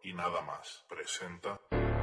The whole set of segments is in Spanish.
y nada más presenta...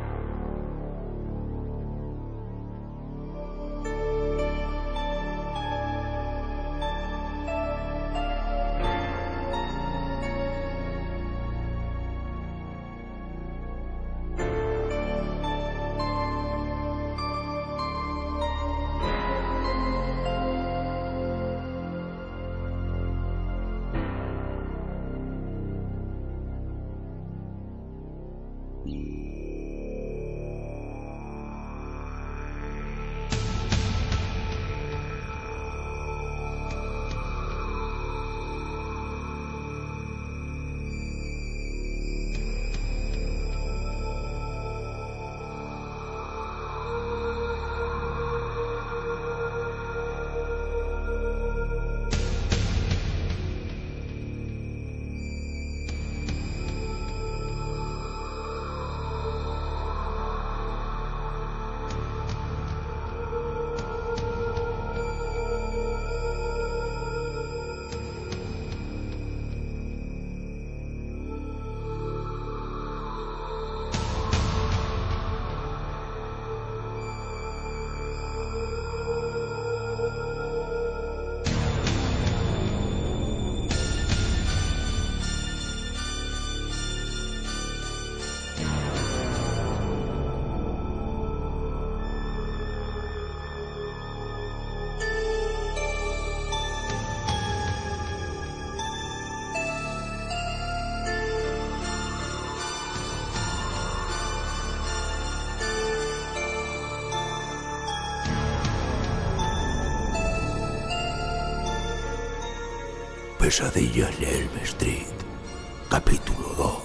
Pesadillas de Elm Street, capítulo 2.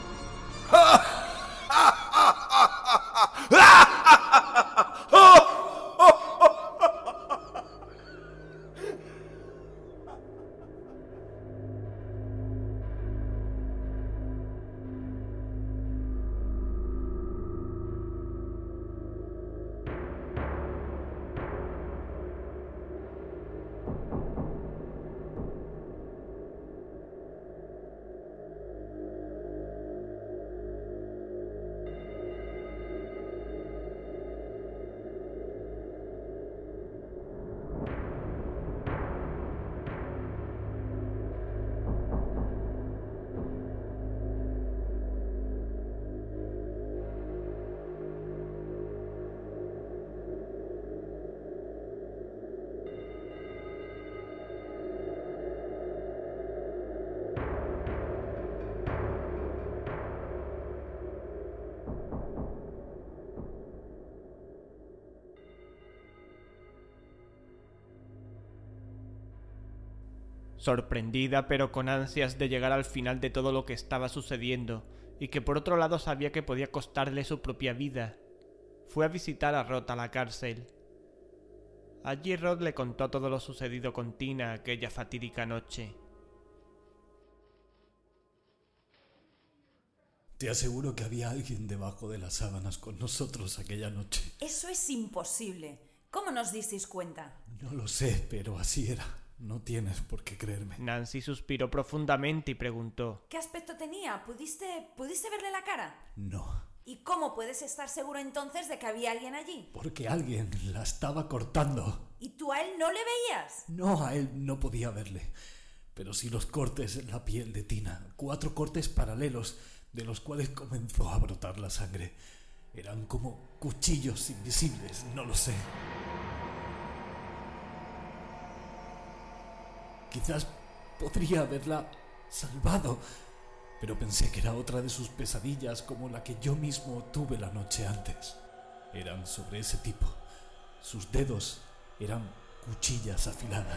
Sorprendida pero con ansias de llegar al final de todo lo que estaba sucediendo y que por otro lado sabía que podía costarle su propia vida, fue a visitar a Rod a la cárcel. Allí Rod le contó todo lo sucedido con Tina aquella fatídica noche. Te aseguro que había alguien debajo de las sábanas con nosotros aquella noche. Eso es imposible. ¿Cómo nos disteis cuenta? No lo sé, pero así era. No tienes por qué creerme. Nancy suspiró profundamente y preguntó: ¿Qué aspecto tenía? ¿Pudiste verle la cara? No. ¿Y cómo puedes estar seguro entonces de que había alguien allí? Porque alguien la estaba cortando. ¿Y tú a él no le veías? No, a él no podía verle. Pero sí los cortes en la piel de Tina. 4 cortes paralelos, de los cuales comenzó a brotar la sangre. Eran como cuchillos invisibles, no lo sé. Quizás podría haberla salvado, pero pensé que era otra de sus pesadillas como la que yo mismo tuve la noche antes. Eran sobre ese tipo. Sus dedos eran cuchillas afiladas.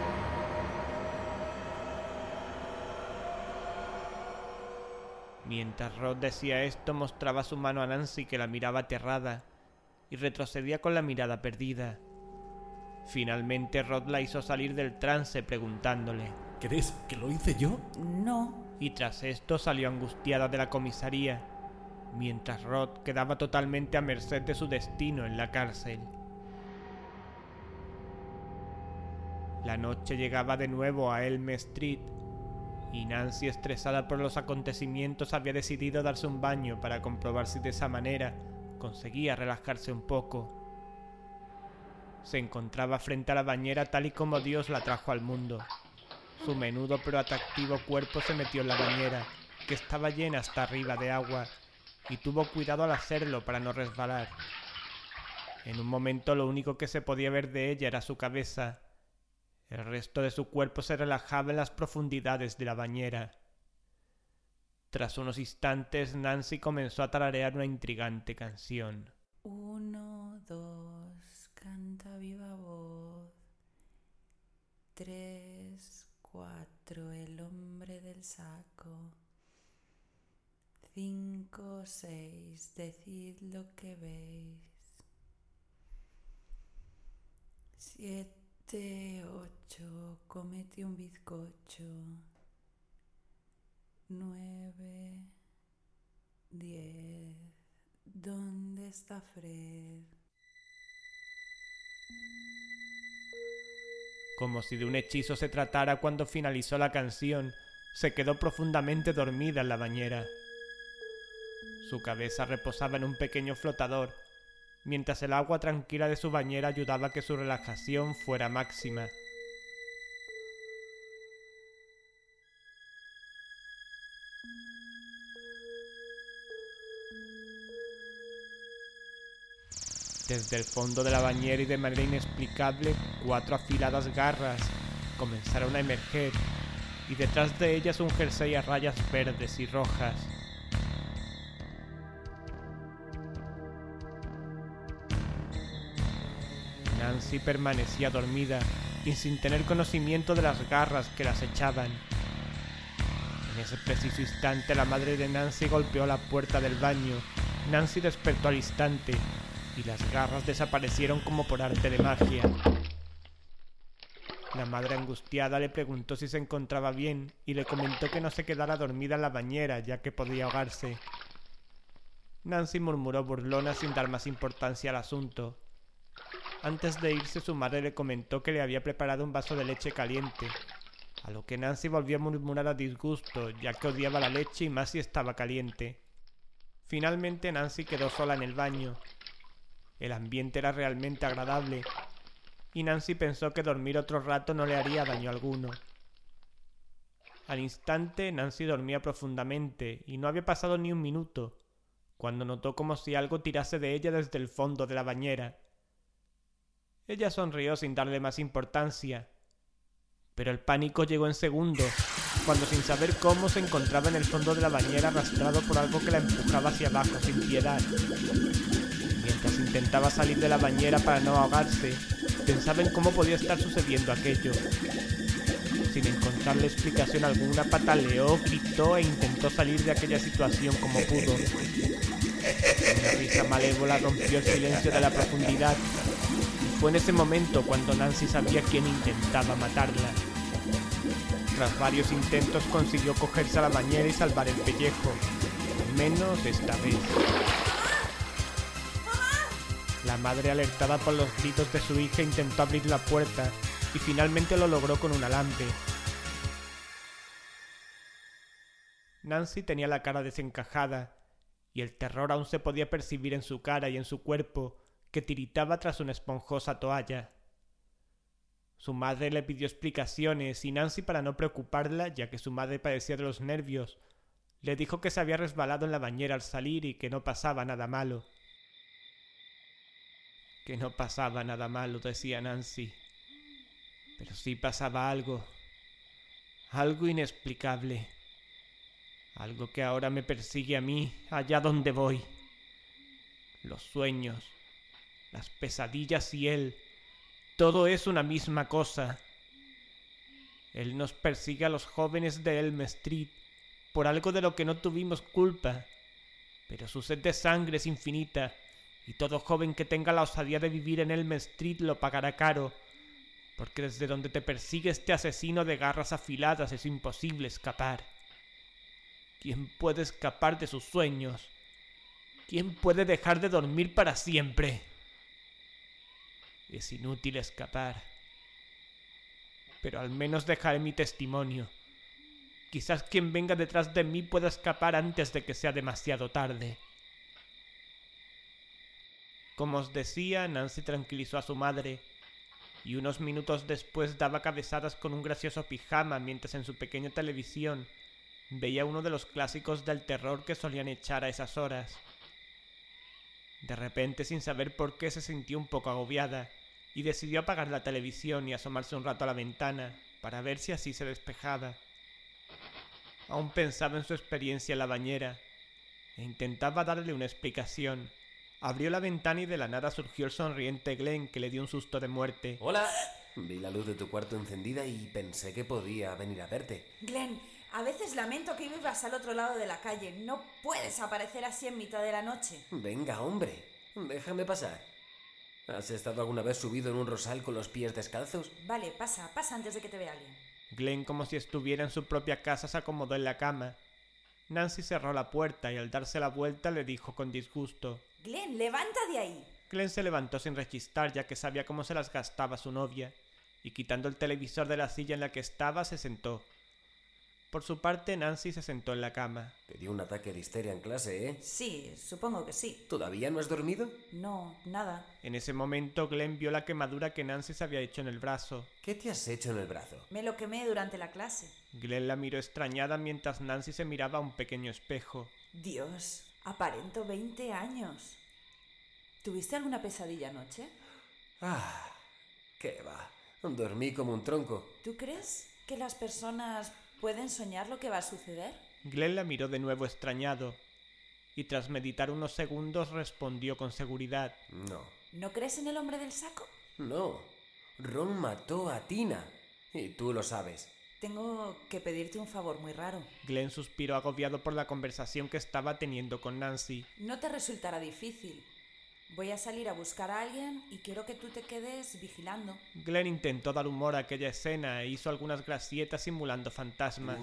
Mientras Rod decía esto, mostraba su mano a Nancy, que la miraba aterrada, y retrocedía con la mirada perdida. Finalmente Rod la hizo salir del trance preguntándole: ¿Crees que lo hice yo? No. Y tras esto salió angustiada de la comisaría, mientras Rod quedaba totalmente a merced de su destino en la cárcel. La noche llegaba de nuevo a Elm Street, y Nancy, estresada por los acontecimientos, había decidido darse un baño para comprobar si de esa manera conseguía relajarse un poco. Se encontraba frente a la bañera tal y como Dios la trajo al mundo. Su menudo pero atractivo cuerpo se metió en la bañera, que estaba llena hasta arriba de agua, y tuvo cuidado al hacerlo para no resbalar. En un momento lo único que se podía ver de ella era su cabeza. El resto de su cuerpo se relajaba en las profundidades de la bañera. Tras unos instantes, Nancy comenzó a tararear una intrigante canción. 1, 2, canta a viva voz. 3, 4, el hombre del saco. 5, 6, decid lo que veis. 7, 8, comete un bizcocho. 9, 10, ¿dónde está Fred? Como si de un hechizo se tratara, cuando finalizó la canción, se quedó profundamente dormida en la bañera. Su cabeza reposaba en un pequeño flotador, mientras el agua tranquila de su bañera ayudaba a que su relajación fuera máxima. Desde el fondo de la bañera y de manera inexplicable, 4 afiladas garras comenzaron a emerger, y detrás de ellas un jersey a rayas verdes y rojas. Nancy permanecía dormida y sin tener conocimiento de las garras que las echaban. En ese preciso instante la madre de Nancy golpeó la puerta del baño. Nancy despertó al instante y las garras desaparecieron como por arte de magia. La madre, angustiada, le preguntó si se encontraba bien y le comentó que no se quedara dormida en la bañera, ya que podía ahogarse. Nancy murmuró burlona sin dar más importancia al asunto. Antes de irse, su madre le comentó que le había preparado un vaso de leche caliente, a lo que Nancy volvió a murmurar a disgusto, ya que odiaba la leche y más si estaba caliente. Finalmente Nancy quedó sola en el baño. El ambiente era realmente agradable, y Nancy pensó que dormir otro rato no le haría daño alguno. Al instante, Nancy dormía profundamente, y no había pasado ni un minuto, cuando notó como si algo tirase de ella desde el fondo de la bañera. Ella sonrió sin darle más importancia, pero el pánico llegó en segundos, cuando sin saber cómo se encontraba en el fondo de la bañera arrastrado por algo que la empujaba hacia abajo sin piedad. Mientras intentaba salir de la bañera para no ahogarse, pensaba en cómo podía estar sucediendo aquello. Sin encontrarle explicación alguna, pataleó, gritó e intentó salir de aquella situación como pudo. Una risa malévola rompió el silencio de la profundidad, y fue en ese momento cuando Nancy sabía quién intentaba matarla. Tras varios intentos consiguió cogerse a la bañera y salvar el pellejo, al menos esta vez. La madre, alertada por los gritos de su hija, intentó abrir la puerta y finalmente lo logró con un alambre. Nancy tenía la cara desencajada y el terror aún se podía percibir en su cara y en su cuerpo, que tiritaba tras una esponjosa toalla. Su madre le pidió explicaciones y Nancy, para no preocuparla, ya que su madre padecía de los nervios, le dijo que se había resbalado en la bañera al salir y que no pasaba nada malo. Que no pasaba nada malo, decía Nancy. Pero sí pasaba algo. Algo inexplicable. Algo que ahora me persigue a mí, allá donde voy. Los sueños, las pesadillas y él, todo es una misma cosa. Él nos persigue a los jóvenes de Elm Street por algo de lo que no tuvimos culpa, pero su sed de sangre es infinita, y todo joven que tenga la osadía de vivir en Elm Street lo pagará caro, porque desde donde te persigue este asesino de garras afiladas es imposible escapar. ¿Quién puede escapar de sus sueños? ¿Quién puede dejar de dormir para siempre? Es inútil escapar, pero al menos dejaré mi testimonio. Quizás quien venga detrás de mí pueda escapar antes de que sea demasiado tarde. Como os decía, Nancy tranquilizó a su madre, y unos minutos después daba cabezadas con un gracioso pijama mientras en su pequeña televisión veía uno de los clásicos del terror que solían echar a esas horas. De repente, sin saber por qué, se sintió un poco agobiada y decidió apagar la televisión y asomarse un rato a la ventana para ver si así se despejaba. Aún pensaba en su experiencia en la bañera e intentaba darle una explicación. Abrió la ventana y de la nada surgió el sonriente Glenn, que le dio un susto de muerte. ¡Hola! Vi la luz de tu cuarto encendida y pensé que podía venir a verte. Glenn, a veces lamento que vivas al otro lado de la calle. No puedes aparecer así en mitad de la noche. Venga, hombre, déjame pasar. ¿Has estado alguna vez subido en un rosal con los pies descalzos? Vale, pasa antes de que te vea alguien. Glenn, como si estuviera en su propia casa, se acomodó en la cama. Nancy cerró la puerta y al darse la vuelta le dijo con disgusto: Glenn, levanta de ahí. Glenn se levantó sin rechistar, ya que sabía cómo se las gastaba su novia, y quitando el televisor de la silla en la que estaba, se sentó. Por su parte, Nancy se sentó en la cama. Te dio un ataque de histeria en clase, ¿eh? Sí, supongo que sí. ¿Todavía no has dormido? No, nada. En ese momento, Glenn vio la quemadura que Nancy se había hecho en el brazo. ¿Qué te has hecho en el brazo? Me lo quemé durante la clase. Glenn la miró extrañada mientras Nancy se miraba a un pequeño espejo. Dios, aparento 20 años. ¿Tuviste alguna pesadilla anoche? Ah, qué va. Dormí como un tronco. ¿Tú crees que las personas pueden soñar lo que va a suceder? Glenn la miró de nuevo extrañado, y tras meditar unos segundos respondió con seguridad: No. ¿No crees en el hombre del saco? No. Ron mató a Tina. Y tú lo sabes. Tengo que pedirte un favor muy raro. Glenn suspiró agobiado por la conversación que estaba teniendo con Nancy. No te resultará difícil. Voy a salir a buscar a alguien y quiero que tú te quedes vigilando. Glenn intentó dar humor a aquella escena e hizo algunas gracietas simulando fantasmas.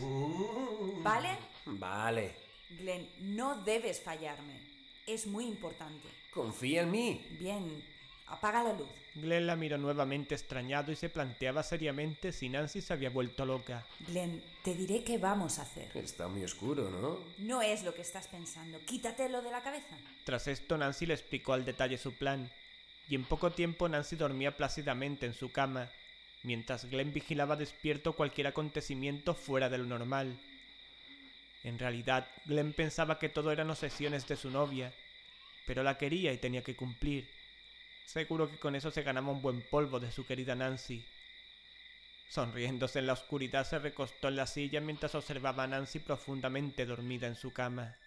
¿Vale? Vale. Glenn, no debes fallarme. Es muy importante. Confía en mí. Bien, apaga la luz. Glenn la miró nuevamente extrañado y se planteaba seriamente si Nancy se había vuelto loca. Glenn, te diré qué vamos a hacer. Está muy oscuro, ¿no? No es lo que estás pensando. Quítatelo de la cabeza. Tras esto, Nancy le explicó al detalle su plan, y en poco tiempo Nancy dormía plácidamente en su cama, mientras Glenn vigilaba despierto cualquier acontecimiento fuera de lo normal. En realidad, Glenn pensaba que todo eran obsesiones de su novia, pero la quería y tenía que cumplir. Seguro que con eso se ganaba un buen polvo de su querida Nancy. Sonriéndose en la oscuridad, se recostó en la silla mientras observaba a Nancy profundamente dormida en su cama.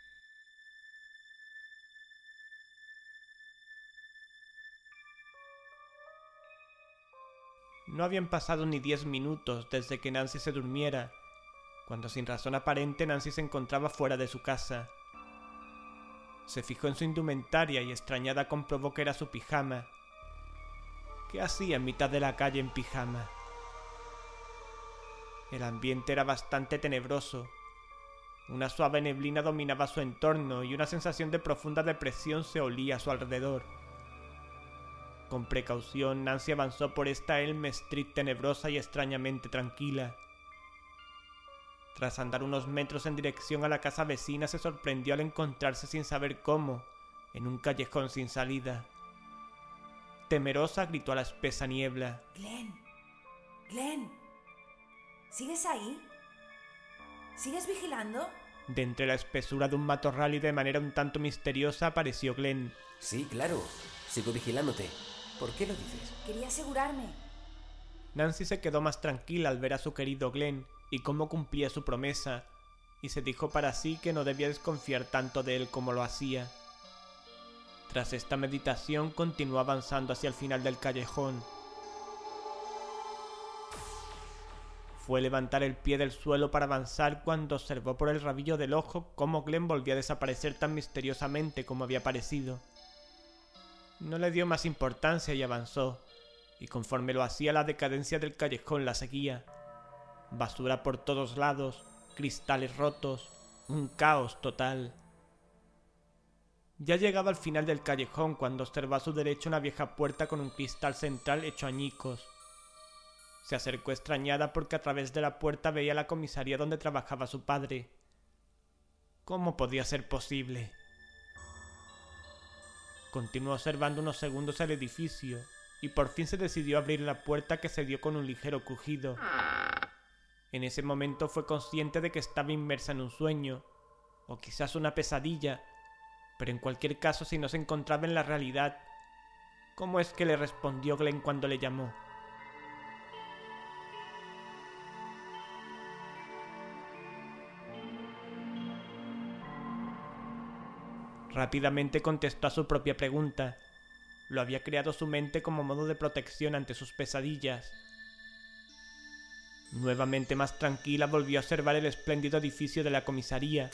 No habían pasado ni 10 minutos desde que Nancy se durmiera, cuando sin razón aparente Nancy se encontraba fuera de su casa. Se fijó en su indumentaria y extrañada comprobó que era su pijama. ¿Qué hacía en mitad de la calle en pijama? El ambiente era bastante tenebroso. Una suave neblina dominaba su entorno y una sensación de profunda depresión se olía a su alrededor. Con precaución, Nancy avanzó por esta Elm Street tenebrosa y extrañamente tranquila. Tras andar unos metros en dirección a la casa vecina, se sorprendió al encontrarse sin saber cómo, en un callejón sin salida. Temerosa, gritó a la espesa niebla. Glenn, ¿sigues ahí? ¿Sigues vigilando? De entre la espesura de un matorral y de manera un tanto misteriosa apareció Glenn. Sí, claro. Sigo vigilándote. ¿Por qué lo dices? Quería asegurarme. Nancy se quedó más tranquila al ver a su querido Glenn y cómo cumplía su promesa, y se dijo para sí que no debía desconfiar tanto de él como lo hacía. Tras esta meditación, continuó avanzando hacia el final del callejón. Fue levantar el pie del suelo para avanzar cuando observó por el rabillo del ojo cómo Glenn volvía a desaparecer tan misteriosamente como había aparecido. No le dio más importancia y avanzó, y conforme lo hacía la decadencia del callejón la seguía. Basura por todos lados, cristales rotos, un caos total. Ya llegaba al final del callejón cuando observó a su derecha una vieja puerta con un cristal central hecho añicos. Se acercó extrañada porque a través de la puerta veía la comisaría donde trabajaba su padre. ¿Cómo podía ser posible? Continuó observando unos segundos el edificio y por fin se decidió a abrir la puerta, que se dio con un ligero crujido. En ese momento fue consciente de que estaba inmersa en un sueño, o quizás una pesadilla, pero en cualquier caso, si no se encontraba en la realidad, ¿cómo es que le respondió Glenn cuando le llamó? Rápidamente contestó a su propia pregunta. Lo había creado su mente como modo de protección ante sus pesadillas. Nuevamente más tranquila, volvió a observar el espléndido edificio de la comisaría.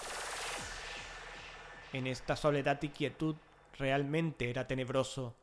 En esta soledad y quietud realmente era tenebroso.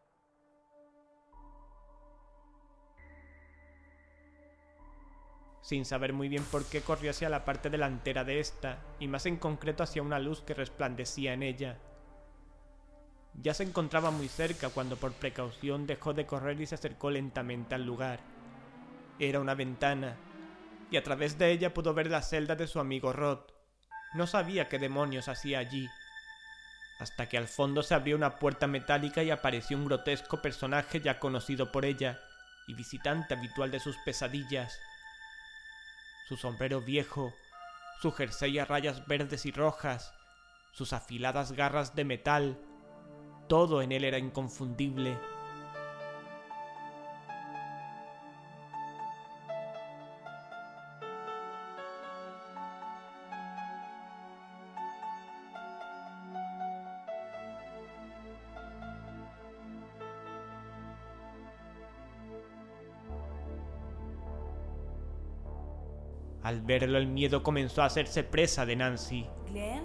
Sin saber muy bien por qué, corrió hacia la parte delantera de esta, y más en concreto hacia una luz que resplandecía en ella. Ya se encontraba muy cerca cuando por precaución dejó de correr y se acercó lentamente al lugar. Era una ventana, y a través de ella pudo ver la celda de su amigo Rod. No sabía qué demonios hacía allí, hasta que al fondo se abrió una puerta metálica y apareció un grotesco personaje ya conocido por ella y visitante habitual de sus pesadillas. Su sombrero viejo, su jersey a rayas verdes y rojas, sus afiladas garras de metal, todo en él era inconfundible. Al verlo, el miedo comenzó a hacerse presa de Nancy. ¿Glenn?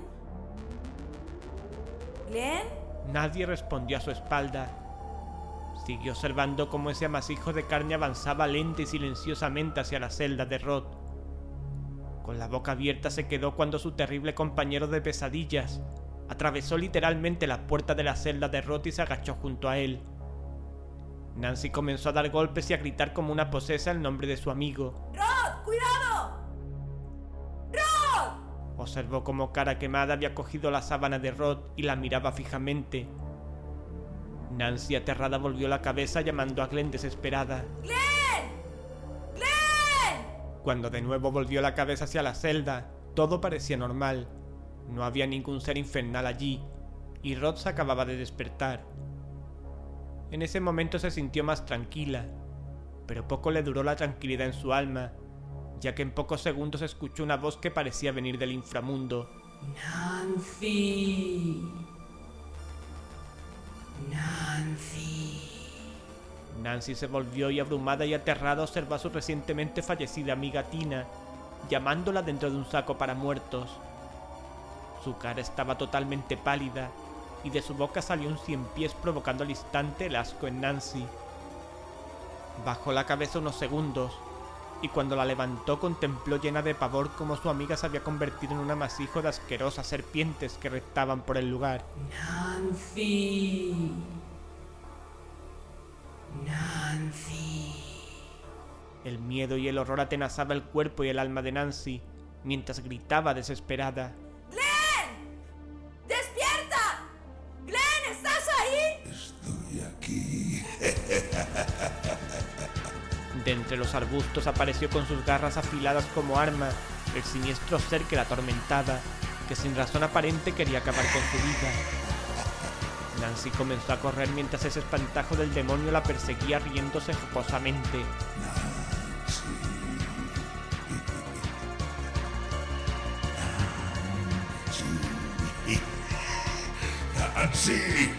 ¿Glenn? Nadie respondió a su espalda. Siguió observando cómo ese amasijo de carne avanzaba lenta y silenciosamente hacia la celda de Rod. Con la boca abierta se quedó cuando su terrible compañero de pesadillas atravesó literalmente la puerta de la celda de Rod y se agachó junto a él. Nancy comenzó a dar golpes y a gritar como una posesa el nombre de su amigo. ¡Rod! ¡Cuidado! ¡Rod! Observó cómo Cara Quemada había cogido la sábana de Rod y la miraba fijamente. Nancy, aterrada, volvió la cabeza llamando a Glenn desesperada. ¡Glenn! ¡Glenn! Cuando de nuevo volvió la cabeza hacia la celda, todo parecía normal. No había ningún ser infernal allí, y Rod se acababa de despertar. En ese momento se sintió más tranquila, pero poco le duró la tranquilidad en su alma, ya que en pocos segundos escuchó una voz que parecía venir del inframundo. Nancy. Nancy. Nancy se volvió y, abrumada y aterrada, observó a su recientemente fallecida amiga Tina, llamándola dentro de un saco para muertos. Su cara estaba totalmente pálida, y de su boca salió un 100 pies, provocando al instante el asco en Nancy. Bajó la cabeza unos segundos, y cuando la levantó contempló llena de pavor cómo su amiga se había convertido en un amasijo de asquerosas serpientes que reptaban por el lugar. Nancy. Nancy. El miedo y el horror atenazaba el cuerpo y el alma de Nancy, mientras gritaba desesperada. ¡Glenn! ¡Despierta! ¡Glenn, estás ahí! Estoy aquí. De entre los arbustos apareció con sus garras afiladas como arma el siniestro ser que la atormentaba, que sin razón aparente quería acabar con su vida. Nancy comenzó a correr mientras ese espantajo del demonio la perseguía, riéndose jocosamente. ¡Nancy!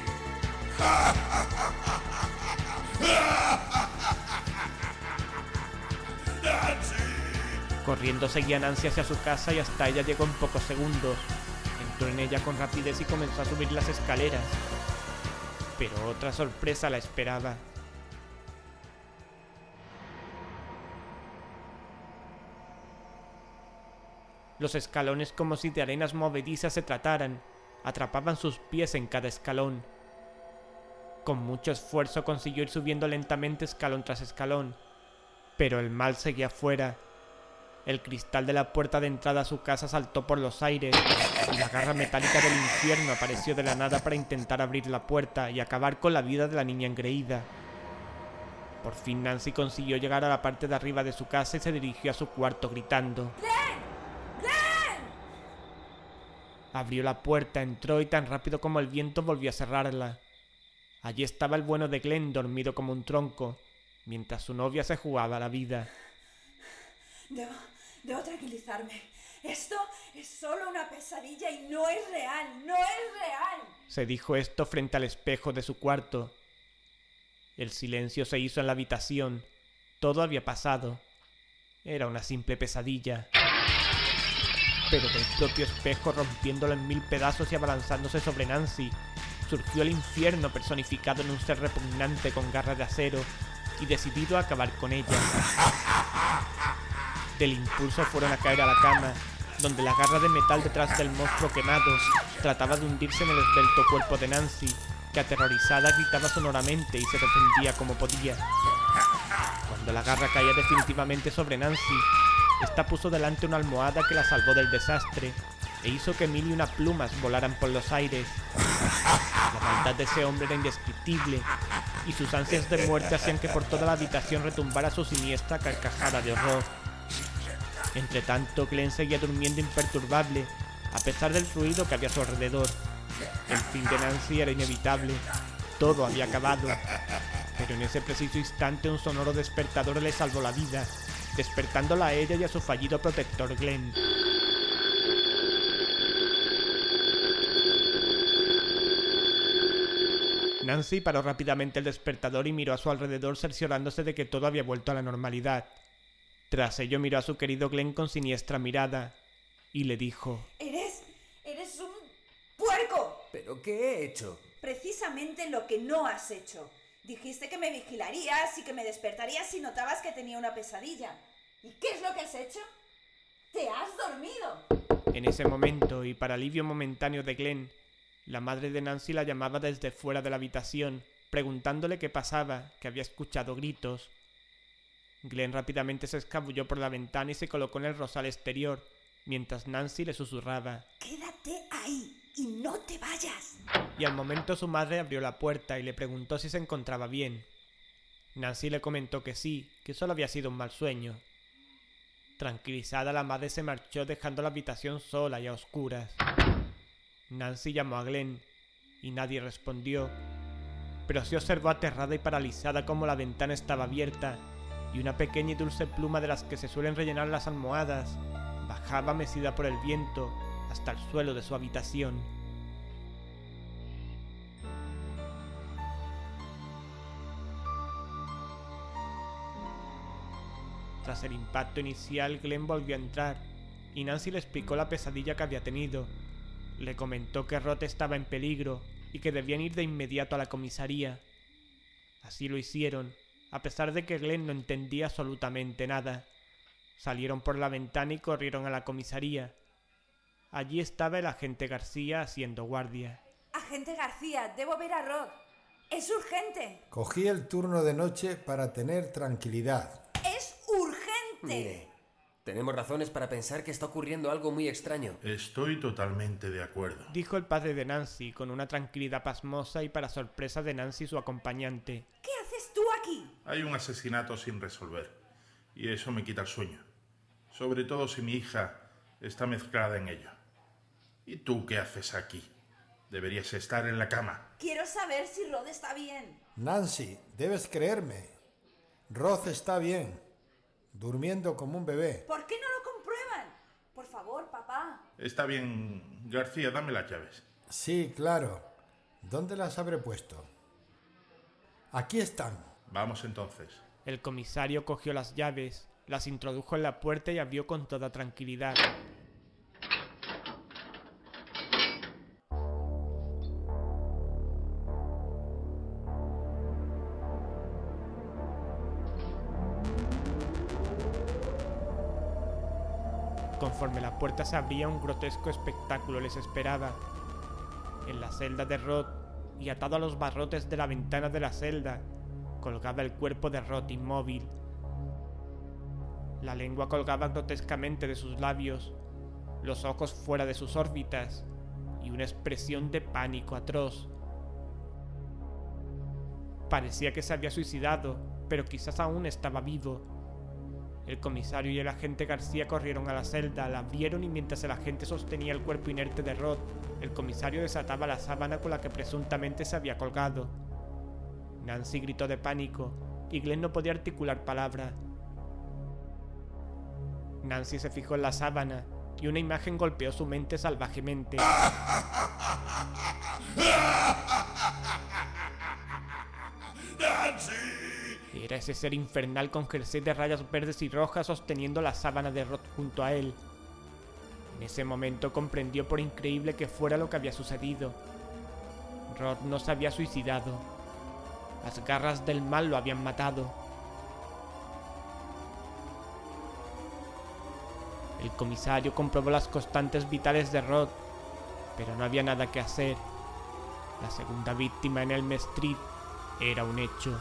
Corriendo seguía Nancy hacia su casa y hasta ella llegó en pocos segundos. Entró en ella con rapidez y comenzó a subir las escaleras. Pero otra sorpresa la esperaba. Los escalones, como si de arenas movedizas se trataran, atrapaban sus pies en cada escalón. Con mucho esfuerzo consiguió ir subiendo lentamente escalón tras escalón, Pero el mal seguía fuera. El cristal de la puerta de entrada a su casa saltó por los aires y la garra metálica del infierno apareció de la nada para intentar abrir la puerta y acabar con la vida de la niña engreída. Por fin Nancy consiguió llegar a la parte de arriba de su casa y se dirigió a su cuarto gritando. ¡Glenn! ¡Glenn! Abrió la puerta, entró y tan rápido como el viento volvió a cerrarla. Allí estaba el bueno de Glenn dormido como un tronco, mientras su novia se jugaba la vida. Debo tranquilizarme. Esto es solo una pesadilla y no es real, no es real. Se dijo esto frente al espejo de su cuarto. El silencio se hizo en la habitación. Todo había pasado. Era una simple pesadilla. Pero del propio espejo, rompiéndolo en 1000 pedazos y abalanzándose sobre Nancy, surgió el infierno personificado en un ser repugnante con garras de acero y decidido a acabar con ella. Del impulso fueron a caer a la cama, donde la garra de metal detrás del monstruo quemado trataba de hundirse en el esbelto cuerpo de Nancy, que aterrorizada gritaba sonoramente y se defendía como podía. Cuando la garra caía definitivamente sobre Nancy, esta puso delante una almohada que la salvó del desastre e hizo que 1000 y una plumas volaran por los aires. La maldad de ese hombre era indescriptible y sus ansias de muerte hacían que por toda la habitación retumbara su siniestra carcajada de horror. Entretanto, Glenn seguía durmiendo imperturbable, a pesar del ruido que había a su alrededor. El fin de Nancy era inevitable. Todo había acabado. Pero en ese preciso instante un sonoro despertador le salvó la vida, despertándola a ella y a su fallido protector Glenn. Nancy paró rápidamente el despertador y miró a su alrededor cerciorándose de que todo había vuelto a la normalidad. Tras ello miró a su querido Glenn con siniestra mirada y le dijo: ¡Eres un puerco! ¿Pero qué he hecho? Precisamente lo que no has hecho. Dijiste que me vigilarías y que me despertarías si notabas que tenía una pesadilla. ¿Y qué es lo que has hecho? ¡Te has dormido! En ese momento, y para alivio momentáneo de Glenn, la madre de Nancy la llamaba desde fuera de la habitación, preguntándole qué pasaba, que había escuchado gritos. Glenn rápidamente se escabulló por la ventana y se colocó en el rosal exterior, mientras Nancy le susurraba: ¡Quédate ahí y no te vayas! Y al momento su madre abrió la puerta y le preguntó si se encontraba bien. Nancy le comentó que sí, que solo había sido un mal sueño. Tranquilizada, la madre se marchó dejando la habitación sola y a oscuras. Nancy llamó a Glenn y nadie respondió, pero se observó aterrada y paralizada como la ventana estaba abierta y una pequeña y dulce pluma de las que se suelen rellenar las almohadas bajaba mecida por el viento hasta el suelo de su habitación. Tras el impacto inicial, Glenn volvió a entrar y Nancy le explicó la pesadilla que había tenido. Le comentó que Rod estaba en peligro y que debían ir de inmediato a la comisaría. Así lo hicieron, a pesar de que Glenn no entendía absolutamente nada. Salieron por la ventana y corrieron a la comisaría. Allí estaba el agente García haciendo guardia. Agente García, debo ver a Rod. ¡Es urgente! Cogí el turno de noche para tener tranquilidad. ¡Es urgente! Mire, tenemos razones para pensar que está ocurriendo algo muy extraño. Estoy totalmente de acuerdo. Dijo el padre de Nancy con una tranquilidad pasmosa y para sorpresa de Nancy y su acompañante. ¿Qué haces tú aquí? Hay un asesinato sin resolver y eso me quita el sueño. Sobre todo si mi hija está mezclada en ello. ¿Y tú qué haces aquí? Deberías estar en la cama. Quiero saber si Rod está bien. Nancy, debes creerme. Rod está bien, durmiendo como un bebé. ¿Por qué no lo comprueban? Por favor, papá. Está bien, García, dame las llaves. Sí, claro. ¿Dónde las habré puesto? Aquí están. Vamos entonces. El comisario cogió las llaves, las introdujo en la puerta y abrió con toda tranquilidad. Conforme la puerta se abría, un grotesco espectáculo les esperaba. En la celda de Rod, y atado a los barrotes de la ventana de la celda, colgaba el cuerpo de Rod inmóvil. La lengua colgaba grotescamente de sus labios, los ojos fuera de sus órbitas y una expresión de pánico atroz. Parecía que se había suicidado, pero quizás aún estaba vivo. El comisario y el agente García corrieron a la celda, la abrieron y mientras el agente sostenía el cuerpo inerte de Rod, el comisario desataba la sábana con la que presuntamente se había colgado. Nancy gritó de pánico y Glenn no podía articular palabra. Nancy se fijó en la sábana y una imagen golpeó su mente salvajemente. Era ese ser infernal con jersey de rayas verdes y rojas sosteniendo la sábana de Rod junto a él. En ese momento comprendió, por increíble que fuera, lo que había sucedido. Rod no se había suicidado. Las garras del mal lo habían matado. El comisario comprobó las constantes vitales de Rod, pero no había nada que hacer. La segunda víctima en Elm Street era un hecho.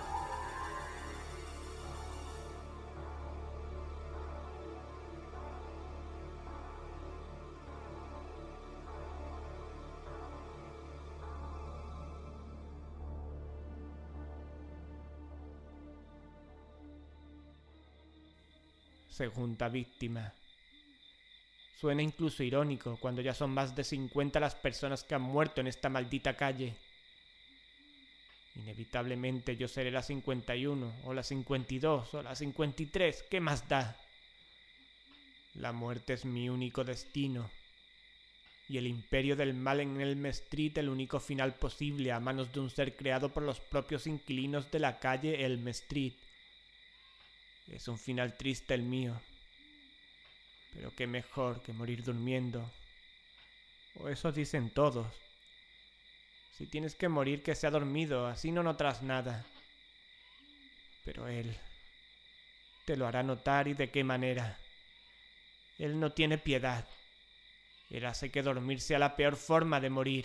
Segunda víctima. Suena incluso irónico cuando ya son más de 50 las personas que han muerto en esta maldita calle. Inevitablemente yo seré la 51, o la 52, o la 53, ¿qué más da? La muerte es mi único destino. Y el imperio del mal en Elm Street el único final posible a manos de un ser creado por los propios inquilinos de la calle Elm Street. Es un final triste el mío. Pero qué mejor que morir durmiendo. O eso dicen todos. Si tienes que morir, que sea dormido, así no notarás nada. Pero él te lo hará notar, y de qué manera. Él no tiene piedad. Él hace que dormir sea la peor forma de morir.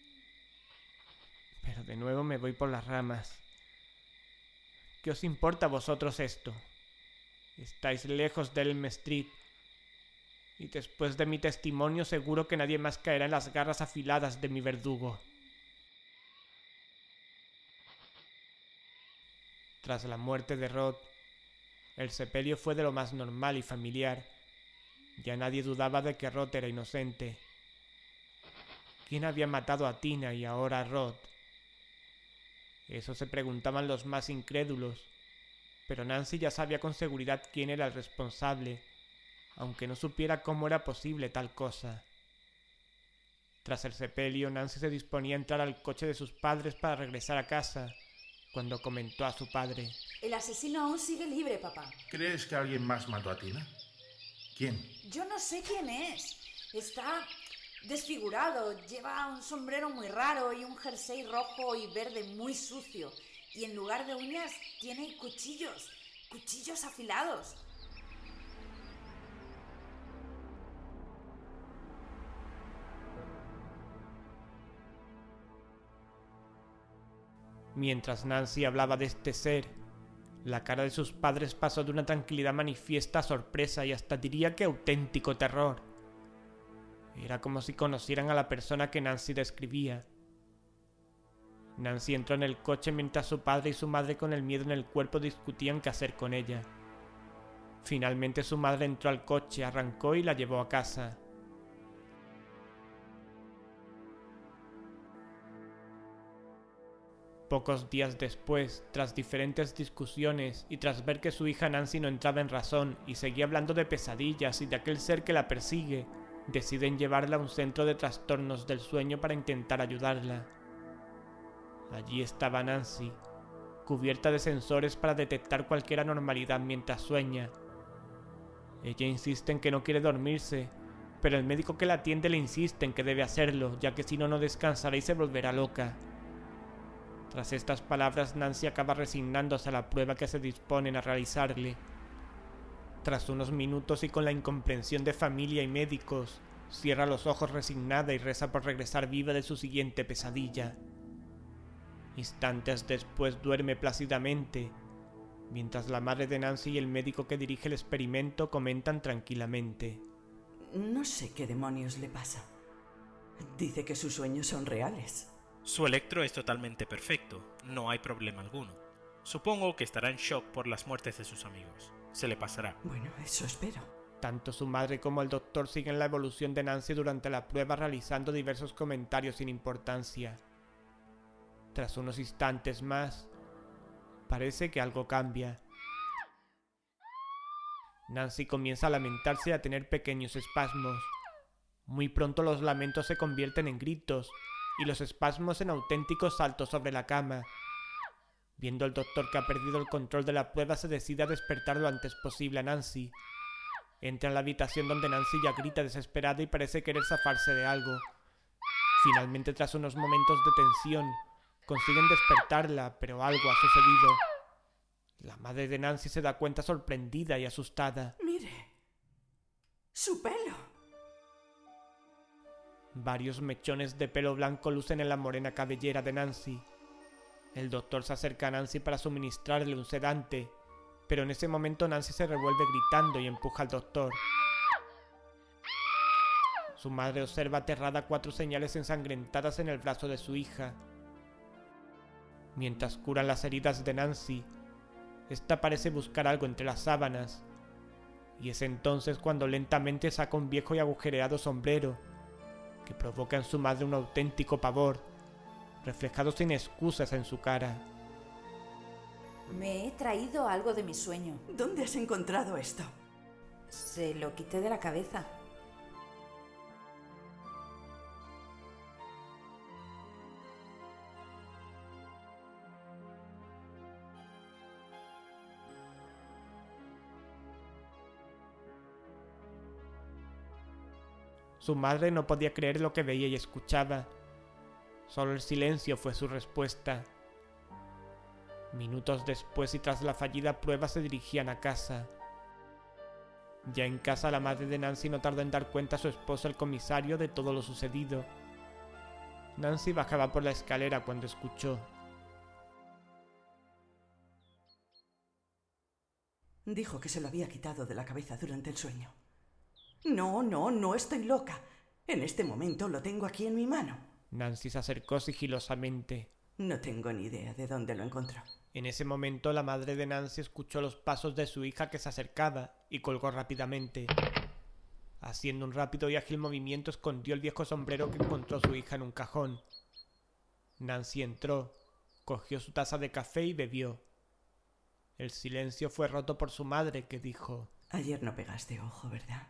Pero de nuevo me voy por las ramas. ¿Qué os importa a vosotros esto? Estáis lejos de Elm Street. Y después de mi testimonio seguro que nadie más caerá en las garras afiladas de mi verdugo. Tras la muerte de Rod, el sepelio fue de lo más normal y familiar. Ya nadie dudaba de que Rod era inocente. ¿Quién había matado a Tina y ahora a Rod? Eso se preguntaban los más incrédulos, pero Nancy ya sabía con seguridad quién era el responsable, aunque no supiera cómo era posible tal cosa. Tras el sepelio, Nancy se disponía a entrar al coche de sus padres para regresar a casa, cuando comentó a su padre: El asesino aún sigue libre, papá. ¿Crees que alguien más mató a Tina? ¿Quién? Yo no sé quién es. Está desfigurado, lleva un sombrero muy raro y un jersey rojo y verde muy sucio. Y en lugar de uñas tiene cuchillos afilados. Mientras Nancy hablaba de este ser, la cara de sus padres pasó de una tranquilidad manifiesta a sorpresa y hasta diría que auténtico terror. Era como si conocieran a la persona que Nancy describía. Nancy entró en el coche mientras su padre y su madre, con el miedo en el cuerpo, discutían qué hacer con ella. Finalmente su madre entró al coche, arrancó y la llevó a casa. Pocos días después, tras diferentes discusiones y tras ver que su hija Nancy no entraba en razón y seguía hablando de pesadillas y de aquel ser que la persigue, deciden llevarla a un centro de trastornos del sueño para intentar ayudarla. Allí estaba Nancy, cubierta de sensores para detectar cualquier anormalidad mientras sueña. Ella insiste en que no quiere dormirse, pero el médico que la atiende le insiste en que debe hacerlo, ya que si no, no descansará y se volverá loca. Tras estas palabras, Nancy acaba resignándose a la prueba que se disponen a realizarle. Tras unos minutos y con la incomprensión de familia y médicos, cierra los ojos resignada y reza por regresar viva de su siguiente pesadilla. Instantes después duerme plácidamente, mientras la madre de Nancy y el médico que dirige el experimento comentan tranquilamente. No sé qué demonios le pasa. Dice que sus sueños son reales. Su electro es totalmente perfecto, no hay problema alguno. Supongo que estará en shock por las muertes de sus amigos. Se le pasará. Bueno, eso espero. Tanto su madre como el doctor siguen la evolución de Nancy durante la prueba, realizando diversos comentarios sin importancia. Tras unos instantes más, parece que algo cambia. Nancy comienza a lamentarse y a tener pequeños espasmos. Muy pronto los lamentos se convierten en gritos y los espasmos en auténticos saltos sobre la cama. Viendo el doctor que ha perdido el control de la prueba, se decide a despertar lo antes posible a Nancy. Entra en la habitación donde Nancy ya grita desesperada y parece querer zafarse de algo. Finalmente, tras unos momentos de tensión, consiguen despertarla, pero algo ha sucedido. La madre de Nancy se da cuenta sorprendida y asustada. ¡Mire! ¡Su pelo! Varios mechones de pelo blanco lucen en la morena cabellera de Nancy. El doctor se acerca a Nancy para suministrarle un sedante, pero en ese momento Nancy se revuelve gritando y empuja al doctor. Su madre observa aterrada 4 señales ensangrentadas en el brazo de su hija. Mientras curan las heridas de Nancy, esta parece buscar algo entre las sábanas, y es entonces cuando lentamente saca un viejo y agujereado sombrero, que provoca en su madre un auténtico pavor, reflejado sin excusas en su cara. Me he traído algo de mi sueño. ¿Dónde has encontrado esto? Se lo quité de la cabeza. Su madre no podía creer lo que veía y escuchaba. Solo el silencio fue su respuesta. Minutos después y tras la fallida prueba se dirigían a casa. Ya en casa, la madre de Nancy no tardó en dar cuenta a su esposo, el comisario, de todo lo sucedido. Nancy bajaba por la escalera cuando escuchó. Dijo que se lo había quitado de la cabeza durante el sueño. No estoy loca. En este momento lo tengo aquí en mi mano. Nancy se acercó sigilosamente. No tengo ni idea de dónde lo encontró. En ese momento, la madre de Nancy escuchó los pasos de su hija que se acercaba y colgó rápidamente. Haciendo un rápido y ágil movimiento, escondió el viejo sombrero que encontró su hija en un cajón. Nancy entró, cogió su taza de café y bebió. El silencio fue roto por su madre, que dijo: Ayer no pegaste ojo, ¿verdad?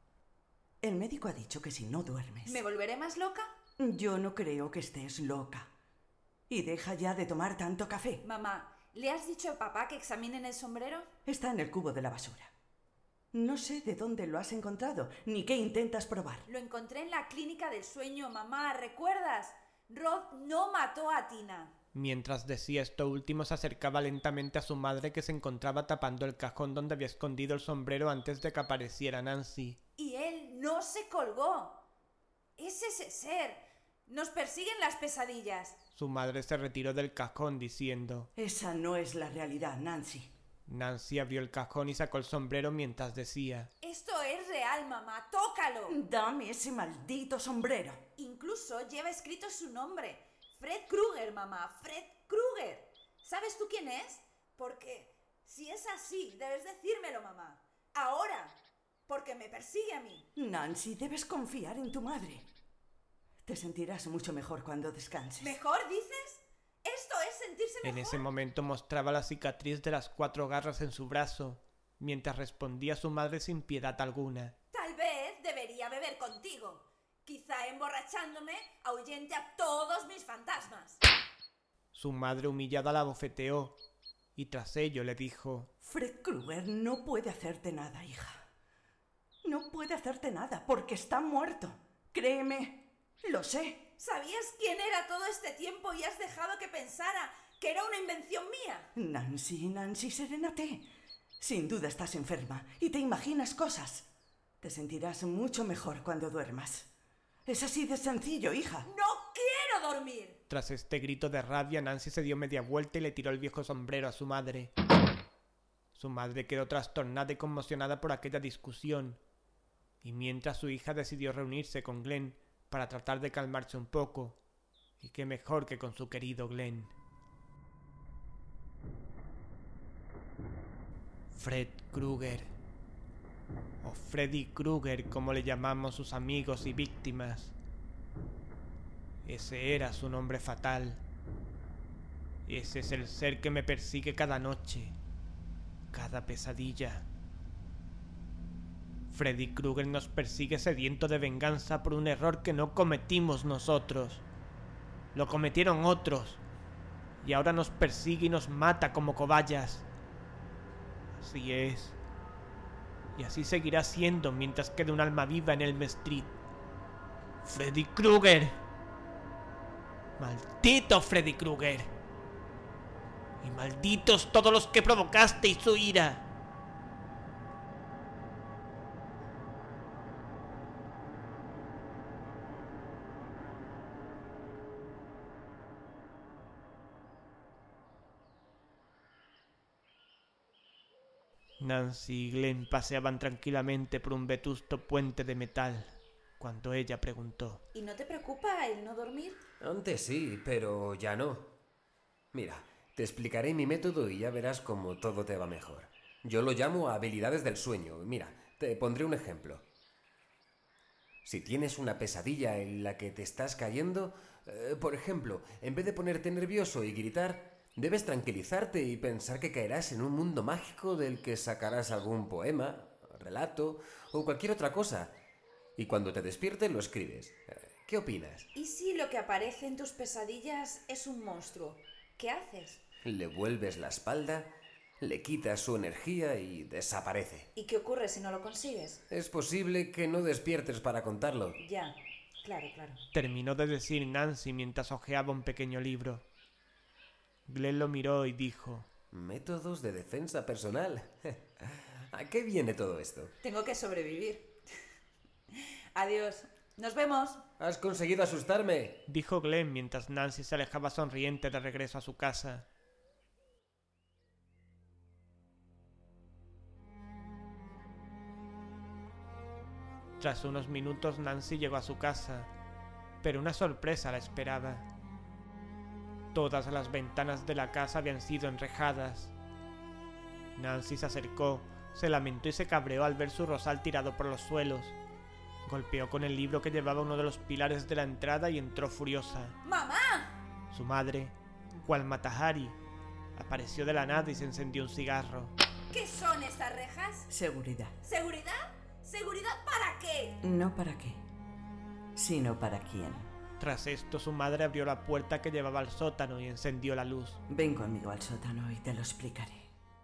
El médico ha dicho que si no duermes... ¿Me volveré más loca? Yo no creo que estés loca. Y deja ya de tomar tanto café. Mamá, ¿le has dicho a papá que examinen el sombrero? Está en el cubo de la basura. No sé de dónde lo has encontrado, ni qué intentas probar. Lo encontré en la clínica del sueño, mamá, ¿recuerdas? Rod no mató a Tina. Mientras decía esto último, se acercaba lentamente a su madre, que se encontraba tapando el cajón donde había escondido el sombrero antes de que apareciera Nancy. Y él no se colgó. Es ese ser. Nos persiguen las pesadillas. Su madre se retiró del cajón diciendo: Esa no es la realidad, Nancy. Nancy abrió el cajón y sacó el sombrero mientras decía: Esto es real, mamá. ¡Tócalo! Dame ese maldito sombrero. Incluso lleva escrito su nombre. Fred Krueger, mamá. Fred Krueger. ¿Sabes tú quién es? Porque si es así, debes decírmelo, mamá. Ahora. Porque me persigue a mí. Nancy, debes confiar en tu madre. Te sentirás mucho mejor cuando descanses. ¿Mejor, dices? ¿Esto es sentirse mejor? En ese momento mostraba la cicatriz de las 4 garras en su brazo, mientras respondía a su madre sin piedad alguna: Tal vez debería beber contigo. Quizá emborrachándome ahuyente a todos mis fantasmas. Su madre, humillada, la bofeteó, y tras ello le dijo: Fred Krueger no puede hacerte nada, hija. No puede hacerte nada, porque está muerto. Créeme, lo sé. ¿Sabías quién era todo este tiempo y has dejado que pensara que era una invención mía? Nancy, serénate. Sin duda estás enferma y te imaginas cosas. Te sentirás mucho mejor cuando duermas. Es así de sencillo, hija. ¡No quiero dormir! Tras este grito de rabia, Nancy se dio media vuelta y le tiró el viejo sombrero a su madre. Su madre quedó trastornada y conmocionada por aquella discusión, y mientras su hija decidió reunirse con Glenn para tratar de calmarse un poco, y qué mejor que con su querido Glenn. Fred Krueger, o Freddy Krueger como le llamamos sus amigos y víctimas. Ese era su nombre fatal. Ese es el ser que me persigue cada noche, cada pesadilla. Freddy Krueger nos persigue sediento de venganza por un error que no cometimos nosotros. Lo cometieron otros, y ahora nos persigue y nos mata como cobayas. Así es. Y así seguirá siendo mientras quede un alma viva en Elm Street. ¡Freddy Krueger! ¡Maldito Freddy Krueger! Y malditos todos los que provocasteis su ira. Nancy y Glenn paseaban tranquilamente por un vetusto puente de metal, cuando ella preguntó: ¿Y no te preocupa el no dormir? Antes sí, pero ya no. Mira, te explicaré mi método y ya verás cómo todo te va mejor. Yo lo llamo habilidades del sueño. Mira, te pondré un ejemplo. Si tienes una pesadilla en la que te estás cayendo, por ejemplo, en vez de ponerte nervioso y gritar, debes tranquilizarte y pensar que caerás en un mundo mágico del que sacarás algún poema, relato o cualquier otra cosa. Y cuando te despiertes lo escribes. ¿Qué opinas? ¿Y si lo que aparece en tus pesadillas es un monstruo? ¿Qué haces? Le vuelves la espalda, le quitas su energía y desaparece. ¿Y qué ocurre si no lo consigues? Es posible que no despiertes para contarlo. Ya, claro. Terminó de decir Nancy mientras hojeaba un pequeño libro. Glenn lo miró y dijo: Métodos de defensa personal. ¿A qué viene todo esto? Tengo que sobrevivir. Adiós. Nos vemos. Has conseguido asustarme, dijo Glenn mientras Nancy se alejaba sonriente de regreso a su casa. Tras unos minutos Nancy llegó a su casa, pero una sorpresa la esperaba. Todas las ventanas de la casa habían sido enrejadas. Nancy se acercó, se lamentó y se cabreó al ver su rosal tirado por los suelos. Golpeó con el libro que llevaba uno de los pilares de la entrada y entró furiosa. ¡Mamá! Su madre, cual Matahari, apareció de la nada y se encendió un cigarro. ¿Qué son estas rejas? Seguridad. ¿Seguridad? ¿Seguridad para qué? No para qué, sino para quién. Tras esto, su madre abrió la puerta que llevaba al sótano y encendió la luz. Ven conmigo al sótano y te lo explicaré.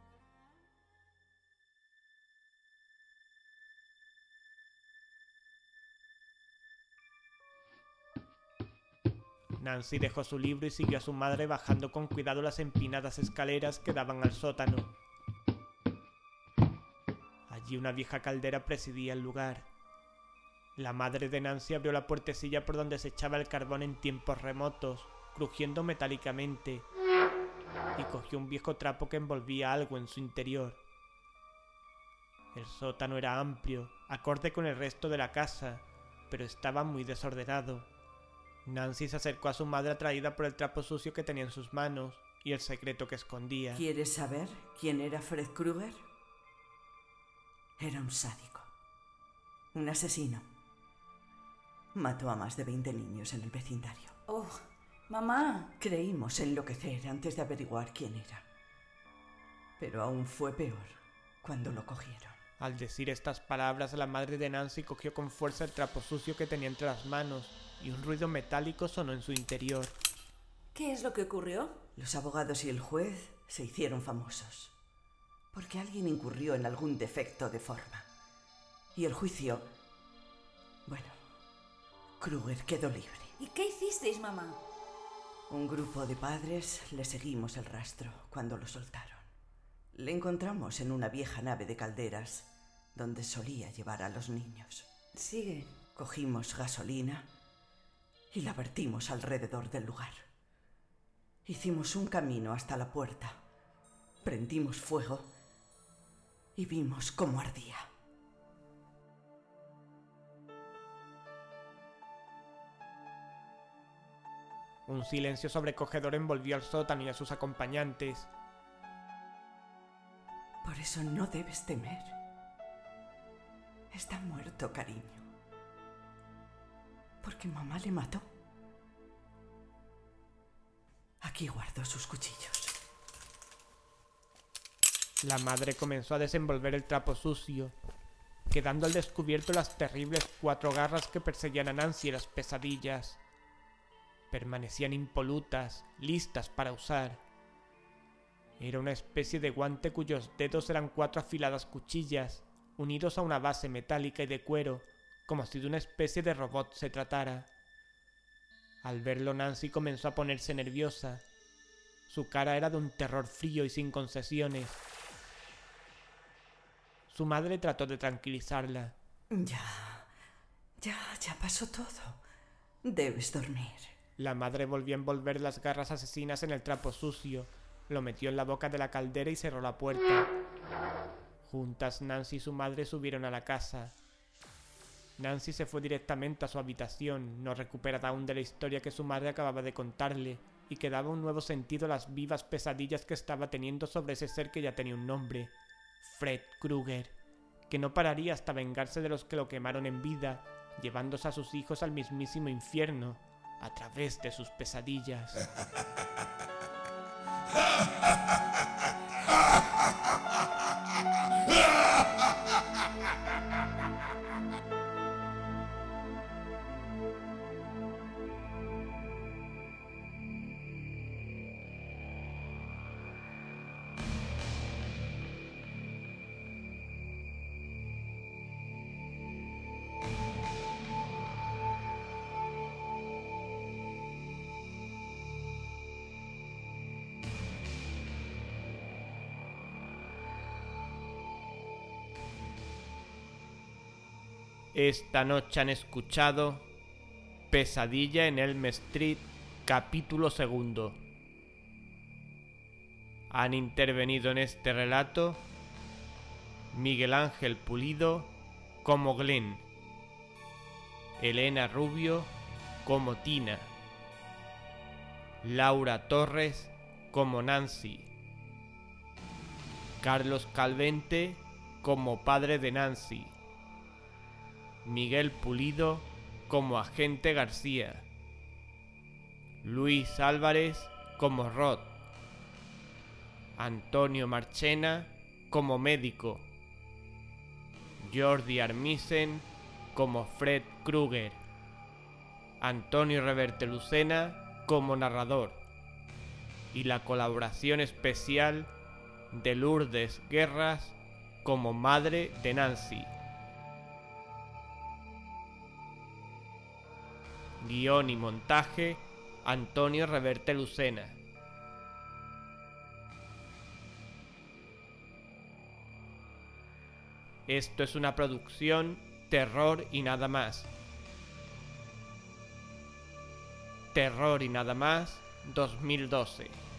Nancy dejó su libro y siguió a su madre bajando con cuidado las empinadas escaleras que daban al sótano. Allí una vieja caldera presidía el lugar. La madre de Nancy abrió la puertecilla por donde se echaba el carbón en tiempos remotos, crujiendo metálicamente, y cogió un viejo trapo que envolvía algo en su interior. El sótano era amplio, acorde con el resto de la casa, pero estaba muy desordenado. Nancy se acercó a su madre atraída por el trapo sucio que tenía en sus manos y el secreto que escondía. ¿Quieres saber quién era Fred Krueger? Era un sádico, un asesino. Mató a más de 20 niños en el vecindario. ¡Oh, mamá! Creímos enloquecer antes de averiguar quién era. Pero aún fue peor cuando lo cogieron. Al decir estas palabras, la madre de Nancy cogió con fuerza el trapo sucio que tenía entre las manos y un ruido metálico sonó en su interior. ¿Qué es lo que ocurrió? Los abogados y el juez se hicieron famosos porque alguien incurrió en algún defecto de forma. Y el juicio... Bueno, Krueger quedó libre. ¿Y qué hicisteis, mamá? Un grupo de padres le seguimos el rastro cuando lo soltaron. Le encontramos en una vieja nave de calderas donde solía llevar a los niños. Sigue. Cogimos gasolina y la vertimos alrededor del lugar. Hicimos un camino hasta la puerta, prendimos fuego y vimos cómo ardía. Un silencio sobrecogedor envolvió al sótano y a sus acompañantes. Por eso no debes temer. Está muerto, cariño. Porque mamá le mató. Aquí guardó sus cuchillos. La madre comenzó a desenvolver el trapo sucio, quedando al descubierto las terribles 4 garras que perseguían a Nancy en las pesadillas. Permanecían impolutas, listas para usar. Era una especie de guante cuyos dedos eran 4 afiladas cuchillas, unidos a una base metálica y de cuero, como si de una especie de robot se tratara. Al verlo, Nancy comenzó a ponerse nerviosa. Su cara era de un terror frío y sin concesiones. Su madre trató de tranquilizarla. Ya pasó todo. Debes dormir. La madre volvió a envolver las garras asesinas en el trapo sucio, lo metió en la boca de la caldera y cerró la puerta. Juntas, Nancy y su madre subieron a la casa. Nancy se fue directamente a su habitación, no recuperada aún de la historia que su madre acababa de contarle, y que daba un nuevo sentido a las vivas pesadillas que estaba teniendo sobre ese ser que ya tenía un nombre: Fred Krueger, que no pararía hasta vengarse de los que lo quemaron en vida, llevándose a sus hijos al mismísimo infierno a través de sus pesadillas. Esta noche han escuchado Pesadilla en Elm Street, capítulo 2. Han intervenido en este relato Miguel Ángel Pulido como Glenn, Elena Rubio como Tina, Laura Torres como Nancy, Carlos Calvente como padre de Nancy, Miguel Pulido como agente García, Luis Álvarez como Rod, Antonio Marchena como médico, Jordi Armisen como Fred Krueger, Antonio Reverte Lucena como narrador, y la colaboración especial de Lourdes Guerras como madre de Nancy. Guión y montaje, Antonio Reverte Lucena. Esto es una producción Terror y Nada Más. Terror y Nada Más 2012.